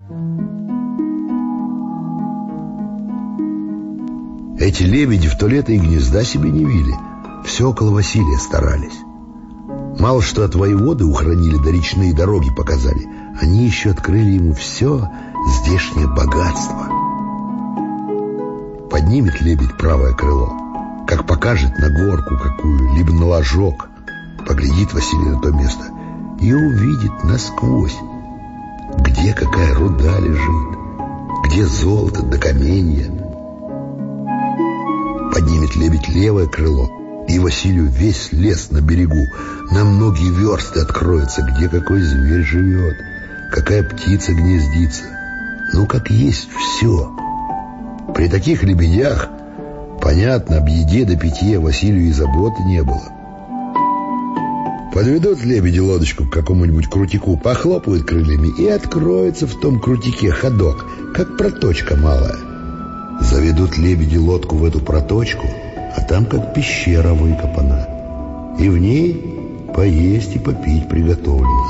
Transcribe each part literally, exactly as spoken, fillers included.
Эти лебеди в то лето и гнезда себе не вили. Все около Василия старались. Мало что от воеводы ухранили, да речные дороги показали, они еще открыли ему все здешнее богатство. Поднимет лебедь правое крыло, как покажет на горку какую, либо на ложок, поглядит Василий на то место и увидит насквозь, где какая руда лежит, где золото да каменья. Поднимет лебедь левое крыло, и Василию весь лес на берегу на многие версты откроется, где какой зверь живет, какая птица гнездится. Ну, как есть все. При таких лебедях, понятно, об еде да питье Василию и заботы не было. Подведут лебеди лодочку к какому-нибудь крутику, похлопают крыльями, и откроется в том крутике ходок, как проточка малая. Заведут лебеди лодку в эту проточку, а там как пещера выкопана, и в ней поесть и попить приготовлено.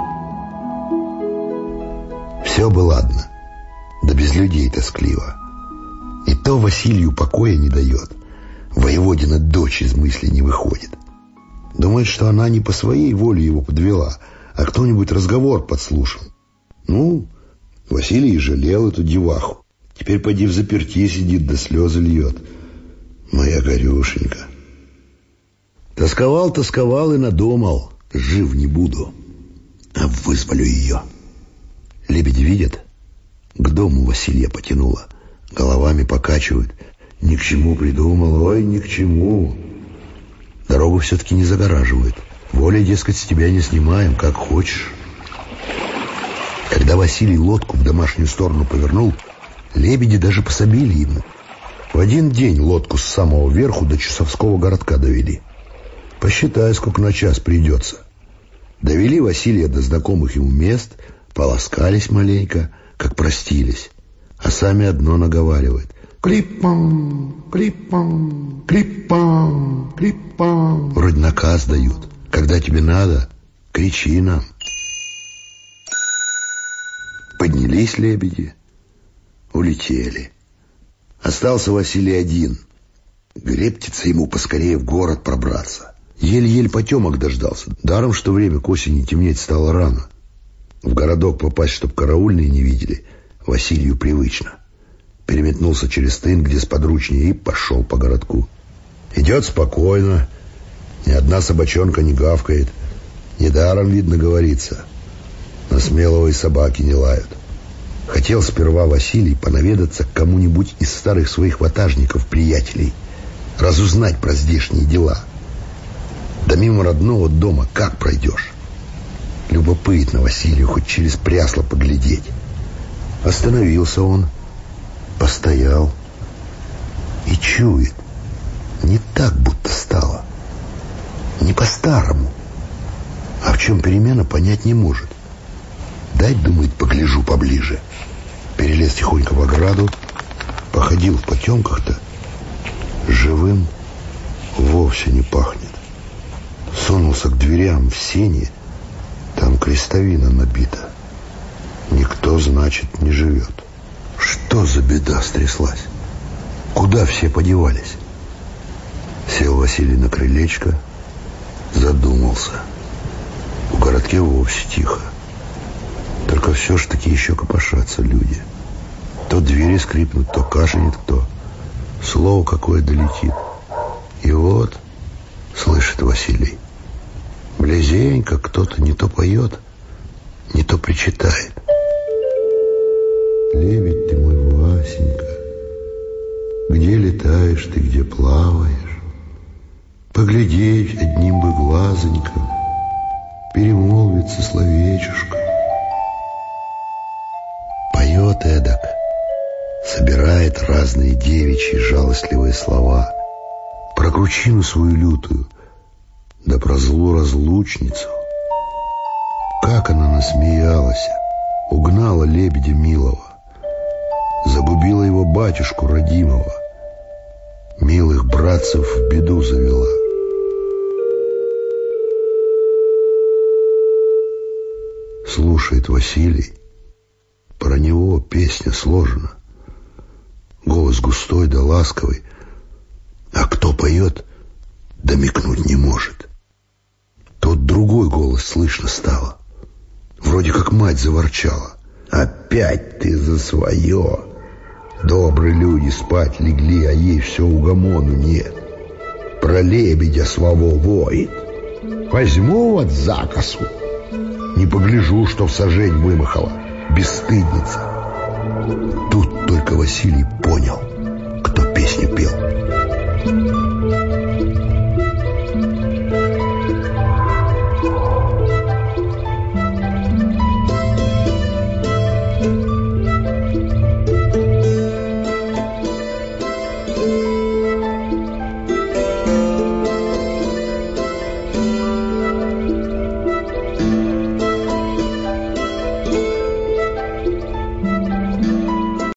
Все бы ладно, да без людей тоскливо. И то Василию покоя не дает. Воеводина дочь из мысли не выходит. Думает, что она не по своей воле его подвела, а кто-нибудь разговор подслушал. Ну, Василий и жалел эту деваху. Теперь поди взаперти сидит, да слезы льет. Моя горюшенька. Тосковал, тосковал и надумал. Жив не буду, а вызволю ее. Лебеди видят, к дому Василия потянуло. Головами покачивают. Ни к чему придумал, ой, ни к чему. Дорогу все-таки не загораживают. Волей, дескать, с тебя не снимаем, как хочешь. Когда Василий лодку в домашнюю сторону повернул, лебеди даже пособили ему. В один день лодку с самого верху до Чусовского городка довели. Посчитай, сколько на час придется. Довели Василия до знакомых ему мест, полоскались маленько, как простились. А сами одно наговаривают: клипам, клипам, клипам, клипам. Вроде наказ дают. Когда тебе надо, кричи нам. Поднялись лебеди, улетели. Остался Василий один. Грептится ему поскорее в город пробраться. Еле-еле потемок дождался. Даром, что время к осени темнеть стало рано. В городок попасть, чтоб караульные не видели, Василию привычно. Переметнулся через тын, где сподручнее, и пошел по городку. Идет спокойно, ни одна собачонка не гавкает. Недаром, видно, говорится, на смелого и собаки не лают. Хотел сперва Василий понаведаться к кому-нибудь из старых своих ватажников-приятелей, разузнать про здешние дела. Да мимо родного дома как пройдешь? Любопытно Василию хоть через прясло поглядеть. Остановился он, постоял и чует, не так будто стало, не по-старому. А в чем перемена, понять не может. Дать, думает, погляжу поближе. Перелез тихонько в ограду, походил в потемках-то. Живым вовсе не пахнет. Сунулся к дверям в сени, там крестовина набита. Никто, значит, не живет. Что за беда стряслась? Куда все подевались? Сел Василий на крылечко, задумался. В городке вовсе тихо. Только все ж таки еще копошатся люди. То двери скрипнут, то кашляет кто. Слово какое долетит. И вот, слышит Василий, близенько кто-то не то поет, не то причитает. Лебедь ты мой, Васенька, где летаешь ты, где плаваешь? Поглядеть одним бы глазоньком, перемолвиться словечушком. Поет эдак, собирает разные девичьи жалостливые слова про кручину свою лютую, да про злу разлучницу. Как она насмеялась, угнала лебедя милого, загубила его батюшку родимого, милых братцев в беду завела. Слушает Василий, про него песня сложена. Голос густой да ласковый, а кто поет, домикнуть не может. Тут другой голос слышно стало. Вроде как мать заворчала. Опять ты за свое. Добрые люди спать легли, а ей все угомону нет. Про лебедя своего воет. Возьму вот закосу. Не погляжу, что в сажень вымахала. Бесстыдница. Тут только Василий понял, кто песню пел.